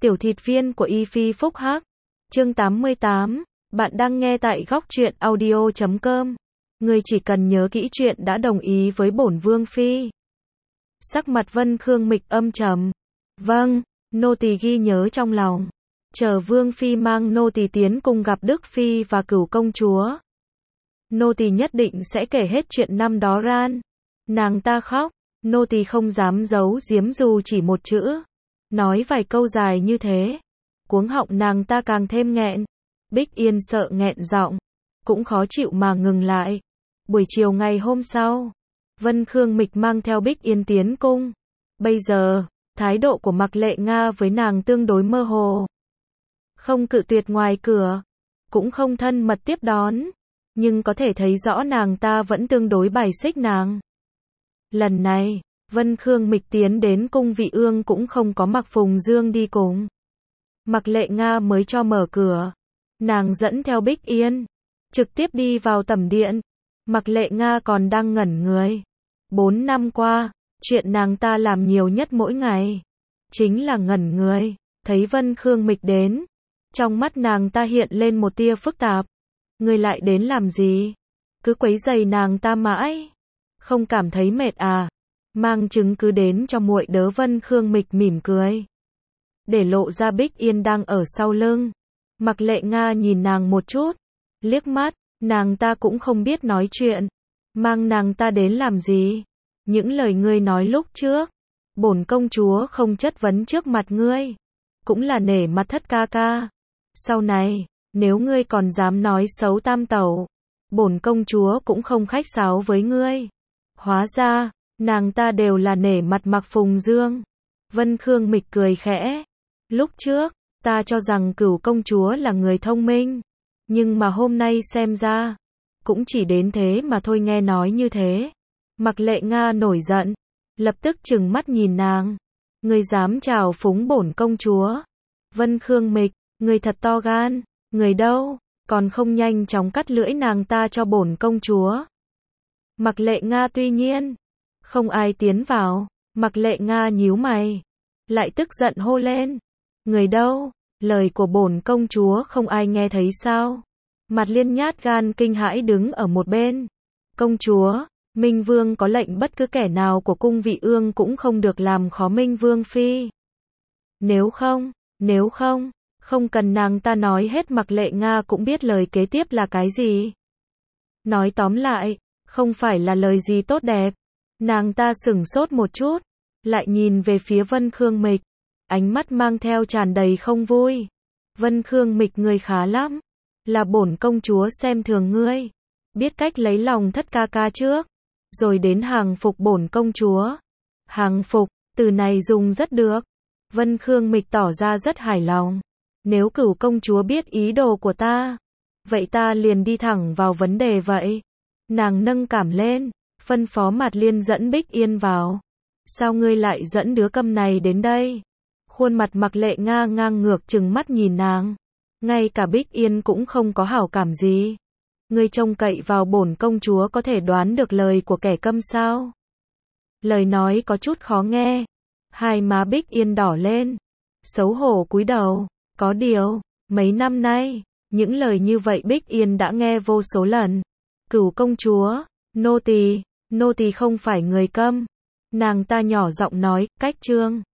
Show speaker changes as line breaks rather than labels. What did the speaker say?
Tiểu thịt viên của Y Phi Phúc Hắc. Chương 88. Bạn đang nghe tại góc truyện audio.com. Người chỉ cần nhớ kỹ chuyện đã đồng ý với bổn vương phi. Sắc mặt Vân Khương Mịch âm trầm. Vâng, nô tỳ ghi nhớ trong lòng. Chờ vương phi mang nô tỳ tiến cung gặp Đức phi và Cửu công chúa. Nô tỳ nhất định sẽ kể hết chuyện năm đó ran. Nàng ta khóc, nô tỳ không dám giấu giếm dù chỉ một chữ. Nói vài câu dài như thế, cuống họng nàng ta càng thêm nghẹn. Bích Yên sợ nghẹn giọng, cũng khó chịu mà ngừng lại. Buổi chiều ngày hôm sau, Vân Khương Mịch mang theo Bích Yên tiến cung. Bây giờ, thái độ của Mạc Lệ Nga với nàng tương đối mơ hồ. Không cự tuyệt ngoài cửa, cũng không thân mật tiếp đón, nhưng có thể thấy rõ nàng ta vẫn tương đối bài xích nàng. Lần này, Vân Khương Mịch tiến đến cung vị ương cũng không có Mạc Phùng Dương đi cùng. Mạc Lệ Nga mới cho mở cửa, nàng dẫn theo Bích Yên, trực tiếp đi vào tẩm điện. Mạc Lệ Nga còn đang ngẩn người. 4 năm qua, chuyện nàng ta làm nhiều nhất mỗi ngày, chính là ngẩn người, thấy Vân Khương Mịch đến. Trong mắt nàng ta hiện lên một tia phức tạp. Ngươi lại đến làm gì? Cứ quấy rầy nàng ta mãi. Không cảm thấy mệt à? Mang chứng cứ đến cho muội đỡ. Vân Khương Mịch mỉm cười, để lộ ra Bích Yên đang ở sau lưng. Mạc Lệ Nga nhìn nàng một chút, liếc mắt, nàng ta cũng không biết nói chuyện. Mang nàng ta đến làm gì? Những lời ngươi nói lúc trước, bổn công chúa không chất vấn trước mặt ngươi, cũng là nể mặt Thất ca ca. Sau này, nếu ngươi còn dám nói xấu tam tẩu, bổn công chúa cũng không khách sáo với ngươi. Hóa ra, nàng ta đều là nể mặt Mạc Phùng Dương. Vân Khương Mịch cười khẽ. Lúc trước, ta cho rằng Cửu công chúa là người thông minh, nhưng mà hôm nay xem ra, cũng chỉ đến thế mà thôi. Nghe nói như thế, Mạc Lệ Nga nổi giận, lập tức trừng mắt nhìn nàng. Ngươi dám trào phúng bổn công chúa? Vân Khương Mịch, ngươi thật to gan, người đâu, còn không nhanh chóng cắt lưỡi nàng ta cho bổn công chúa. Mạc Lệ Nga tuy nhiên, không ai tiến vào. Mạc Lệ Nga nhíu mày, lại tức giận hô lên. Người đâu, lời của bổn công chúa không ai nghe thấy sao? Mạt Liên nhát gan kinh hãi đứng ở một bên. Công chúa, Minh Vương có lệnh bất cứ kẻ nào của cung vị ương cũng không được làm khó Minh Vương phi. Nếu không, không cần nàng ta nói hết. Mạc Lệ Nga cũng biết lời kế tiếp là cái gì. Nói tóm lại, không phải là lời gì tốt đẹp. Nàng ta sửng sốt một chút, lại nhìn về phía Vân Khương Mịch, ánh mắt mang theo tràn đầy không vui. Vân Khương Mịch, ngươi khá lắm, là bổn công chúa xem thường ngươi, biết cách lấy lòng Thất ca ca trước, rồi đến hàng phục bổn công chúa. Hàng phục, từ này dùng rất được. Vân Khương Mịch tỏ ra rất hài lòng. Nếu Cửu công chúa biết ý đồ của ta, vậy ta liền đi thẳng vào vấn đề vậy. Nàng nâng cảm lên, phân phó Mạt Liên dẫn Bích Yên vào. Sao ngươi lại dẫn đứa câm này đến đây? Khuôn mặt Mạc Lệ Nga ngang ngược trừng mắt nhìn nàng. Ngay cả Bích Yên cũng không có hảo cảm gì. Ngươi trông cậy vào bổn công chúa có thể đoán được lời của kẻ câm sao? Lời nói có chút khó nghe. Hai má Bích Yên đỏ lên, xấu hổ cúi đầu. Có điều, mấy năm nay, những lời như vậy Bích Yên đã nghe vô số lần. Cửu công chúa, nô tỳ không phải người câm. Nàng ta nhỏ giọng nói, cách trương.